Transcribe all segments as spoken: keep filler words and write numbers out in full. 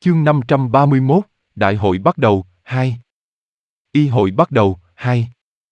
Chương năm trăm ba mươi mốt, Đại hội bắt đầu, hai. Y hội bắt đầu, hai.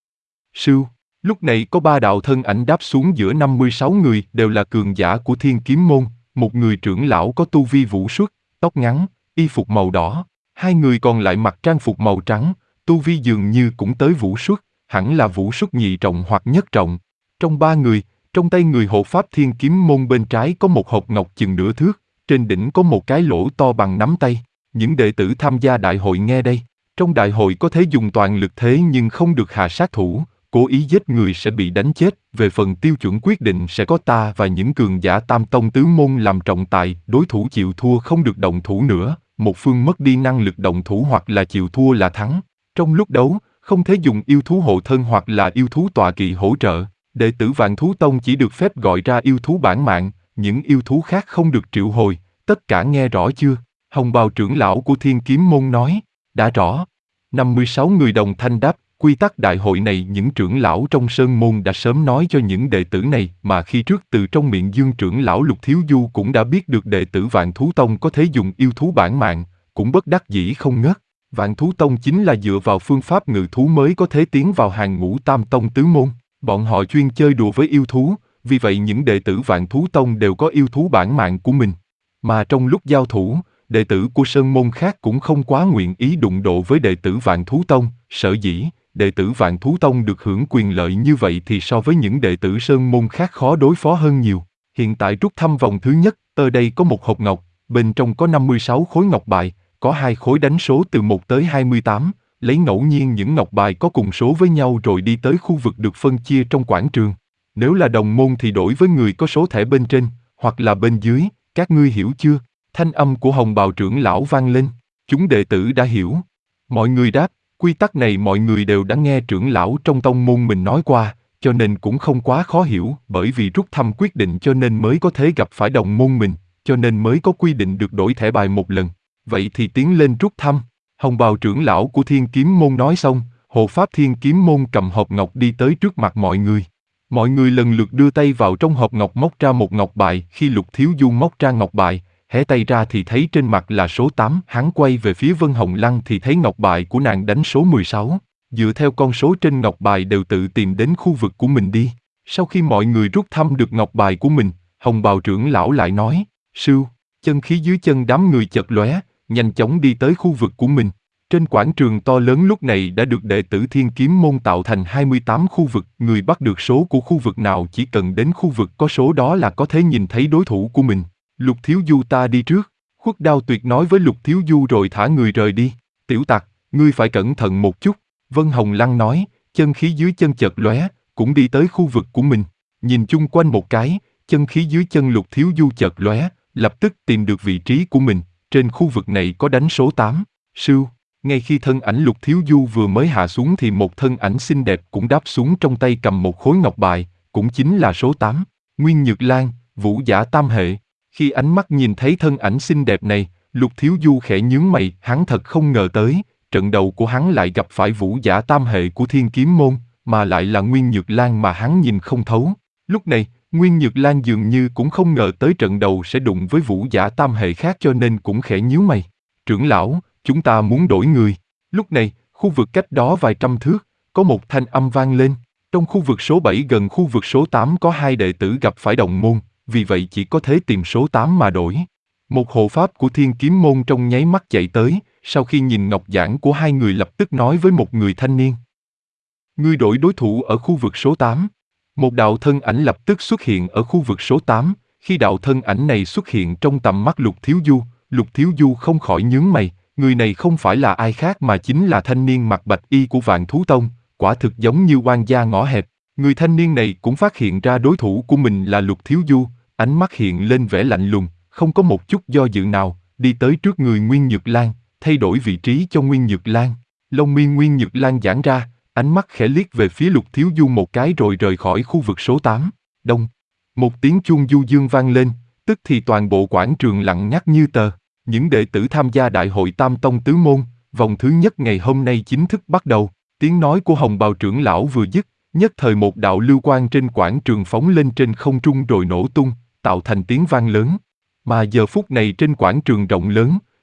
Sưu, lúc này có ba đạo thân ảnh đáp xuống giữa năm mươi sáu người đều là cường giả của Thiên Kiếm Môn, một người trưởng lão có tu vi vũ xuất, tóc ngắn, y phục màu đỏ, hai người còn lại mặc trang phục màu trắng, tu vi dường như cũng tới vũ xuất, hẳn là vũ xuất nhị trọng hoặc nhất trọng. Trong ba người, trong tay người hộ pháp Thiên Kiếm Môn bên trái có một hộp ngọc chừng nửa thước, trên đỉnh có một cái lỗ to bằng nắm tay. Những đệ tử tham gia đại hội nghe đây. Trong đại hội có thể dùng toàn lực thế nhưng không được hạ sát thủ, cố ý giết người sẽ bị đánh chết. Về phần tiêu chuẩn quyết định sẽ có ta và những cường giả tam tông tứ môn làm trọng tài, đối thủ chịu thua không được động thủ nữa, một phương mất đi năng lực động thủ hoặc là chịu thua là thắng. Trong lúc đấu, không thể dùng yêu thú hộ thân hoặc là yêu thú tọa kỵ hỗ trợ. Đệ tử Vạn Thú Tông chỉ được phép gọi ra yêu thú bản mạng, những yêu thú khác không được triệu hồi. Tất cả nghe rõ chưa? Hồng bào trưởng lão của Thiên Kiếm Môn nói. Đã rõ. năm mươi sáu người đồng thanh đáp. Quy tắc đại hội này những trưởng lão trong Sơn Môn đã sớm nói cho những đệ tử này, mà khi trước từ trong miệng Dương trưởng lão Lục Thiếu Du cũng đã biết được đệ tử Vạn Thú Tông có thể dùng yêu thú bản mạng, cũng bất đắc dĩ không ngớt. Vạn Thú Tông chính là dựa vào phương pháp ngự thú mới có thể tiến vào hàng ngũ tam tông tứ môn. Bọn họ chuyên chơi đùa với yêu thú, vì vậy những đệ tử Vạn Thú Tông đều có yêu thú bản mạng của mình. Mà trong lúc giao thủ, đệ tử của Sơn Môn khác cũng không quá nguyện ý đụng độ với đệ tử Vạn Thú Tông, sở dĩ, đệ tử Vạn Thú Tông được hưởng quyền lợi như vậy thì so với những đệ tử Sơn Môn khác khó đối phó hơn nhiều. Hiện tại rút thăm vòng thứ nhất, ở đây có một hộp ngọc, bên trong có năm mươi sáu khối ngọc bài, có hai khối đánh số từ một tới hai mươi tám, lấy ngẫu nhiên những ngọc bài có cùng số với nhau rồi đi tới khu vực được phân chia trong quảng trường. Nếu là đồng môn thì đổi với người có số thẻ bên trên, hoặc là bên dưới, các ngươi hiểu chưa? Thanh âm của Hồng bào trưởng lão vang lên. Chúng đệ tử đã hiểu. Mọi người đáp, quy tắc này mọi người đều đã nghe trưởng lão trong tông môn mình nói qua, cho nên cũng không quá khó hiểu, bởi vì rút thăm quyết định cho nên mới có thể gặp phải đồng môn mình, cho nên mới có quy định được đổi thẻ bài một lần. Vậy thì tiến lên rút thăm. Hồng bào trưởng lão của Thiên Kiếm Môn nói xong, hộ pháp Thiên Kiếm Môn cầm hộp ngọc đi tới trước mặt mọi người. Mọi người lần lượt đưa tay vào trong hộp ngọc móc ra một ngọc bài, khi Lục Thiếu Du móc ra ngọc bài, hé tay ra thì thấy trên mặt là số tám, hắn quay về phía Vân Hồng Lăng thì thấy ngọc bài của nàng đánh số mười sáu. Dựa theo con số trên ngọc bài đều tự tìm đến khu vực của mình đi. Sau khi mọi người rút thăm được ngọc bài của mình, Hồng bào trưởng lão lại nói, Sưu, chân khí dưới chân đám người chợt lóe, nhanh chóng đi tới khu vực của mình. Trên quảng trường to lớn lúc này đã được đệ tử Thiên Kiếm Môn tạo thành hai mươi tám khu vực, người bắt được số của khu vực nào chỉ cần đến khu vực có số đó là có thể nhìn thấy đối thủ của mình. Lục Thiếu Du ta đi trước, Khuất Đao Tuyệt nói với Lục Thiếu Du rồi thả người rời đi. Tiểu tặc, ngươi phải cẩn thận một chút, Vân Hồng Lăng nói, chân khí dưới chân chợt lóe, cũng đi tới khu vực của mình. Nhìn chung quanh một cái, chân khí dưới chân Lục Thiếu Du chợt lóe, lập tức tìm được vị trí của mình, trên khu vực này có đánh số tám, Sưu. Ngay khi thân ảnh Lục Thiếu Du vừa mới hạ xuống thì một thân ảnh xinh đẹp cũng đáp xuống trong tay cầm một khối ngọc bài, cũng chính là số tám, Nguyên Nhược Lan, vũ giả tam hệ. Khi ánh mắt nhìn thấy thân ảnh xinh đẹp này, Lục Thiếu Du khẽ nhướng mày, hắn thật không ngờ tới, trận đầu của hắn lại gặp phải vũ giả tam hệ của Thiên Kiếm Môn, mà lại là Nguyên Nhược Lan mà hắn nhìn không thấu. Lúc này, Nguyên Nhược Lan dường như cũng không ngờ tới trận đầu sẽ đụng với vũ giả tam hệ khác cho nên cũng khẽ nhíu mày. Trưởng lão, chúng ta muốn đổi người. Lúc này, khu vực cách đó vài trăm thước, có một thanh âm vang lên. Trong khu vực số bảy gần khu vực số tám có hai đệ tử gặp phải đồng môn, vì vậy chỉ có thể tìm số tám mà đổi. Một hộ pháp của Thiên Kiếm Môn trong nháy mắt chạy tới, sau khi nhìn ngọc giản của hai người lập tức nói với một người thanh niên. Ngươi đổi đối thủ ở khu vực số tám. Một đạo thân ảnh lập tức xuất hiện ở khu vực số tám, khi đạo thân ảnh này xuất hiện trong tầm mắt Lục Thiếu Du, Lục Thiếu Du không khỏi nhướng mày, người này không phải là ai khác mà chính là thanh niên mặc bạch y của Vạn Thú Tông, quả thực giống như oan gia ngõ hẹp. Người thanh niên này cũng phát hiện ra đối thủ của mình là Lục Thiếu Du, ánh mắt hiện lên vẻ lạnh lùng, không có một chút do dự nào, đi tới trước người Nguyên Nhược Lan, thay đổi vị trí cho Nguyên Nhược Lan. Lông mi Nguyên Nhược Lan giãn ra, ánh mắt khẽ liếc về phía Lục Thiếu Du một cái rồi rời khỏi khu vực số tám. Đông. Một tiếng chuông du dương vang lên, tức thì toàn bộ quảng trường lặng ngắt như tờ. Những đệ tử tham gia đại hội Tam Tông Tứ Môn, vòng thứ nhất ngày hôm nay chính thức bắt đầu. Tiếng nói của Hồng bào trưởng lão vừa dứt, nhất thời một đạo lưu quang trên quảng trường phóng lên trên không trung rồi nổ tung, tạo thành tiếng vang lớn. Mà giờ phút này trên quảng trường rộng lớn,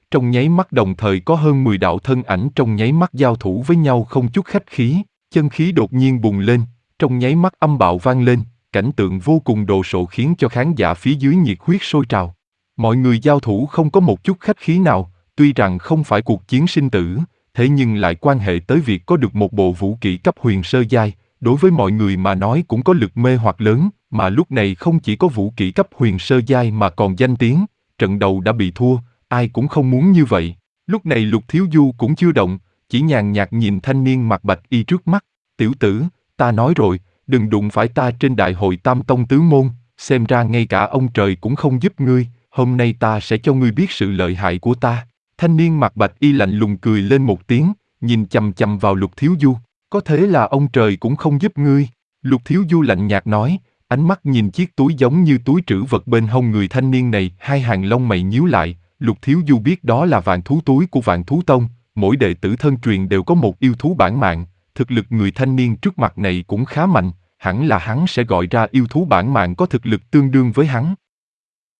Trong nháy mắt đồng thời có hơn mười đạo thân ảnh trong nháy mắt giao thủ với nhau không chút khách khí, chân khí đột nhiên bùng lên, trong nháy mắt âm bạo vang lên, cảnh tượng vô cùng đồ sộ khiến cho khán giả phía dưới nhiệt huyết sôi trào. Mọi người giao thủ không có một chút khách khí nào, tuy rằng không phải cuộc chiến sinh tử, thế nhưng lại quan hệ tới việc có được một bộ vũ kỹ cấp huyền sơ giai, đối với mọi người mà nói cũng có lực mê hoặc lớn, mà lúc này không chỉ có vũ kỹ cấp huyền sơ giai mà còn danh tiếng, trận đầu đã bị thua, ai cũng không muốn như vậy. Lúc này Lục Thiếu Du cũng chưa động, chỉ nhàn nhạt nhìn thanh niên mặc bạch y trước mắt, tiểu tử, ta nói rồi, đừng đụng phải ta trên đại hội Tam Tông Tứ Môn, xem ra ngay cả ông trời cũng không giúp ngươi, hôm nay ta sẽ cho ngươi biết sự lợi hại của ta. Thanh niên mặc bạch y lạnh lùng cười lên một tiếng, nhìn chằm chằm vào Lục Thiếu Du, có thế là ông trời cũng không giúp ngươi. Lục Thiếu Du lạnh nhạt nói, ánh mắt nhìn chiếc túi giống như túi trữ vật bên hông người thanh niên này, hai hàng lông mày nhíu lại, Lục Thiếu Du biết đó là vạn thú túi của Vạn Thú Tông, mỗi đệ tử thân truyền đều có một yêu thú bản mạng, thực lực người thanh niên trước mặt này cũng khá mạnh, hẳn là hắn sẽ gọi ra yêu thú bản mạng có thực lực tương đương với hắn.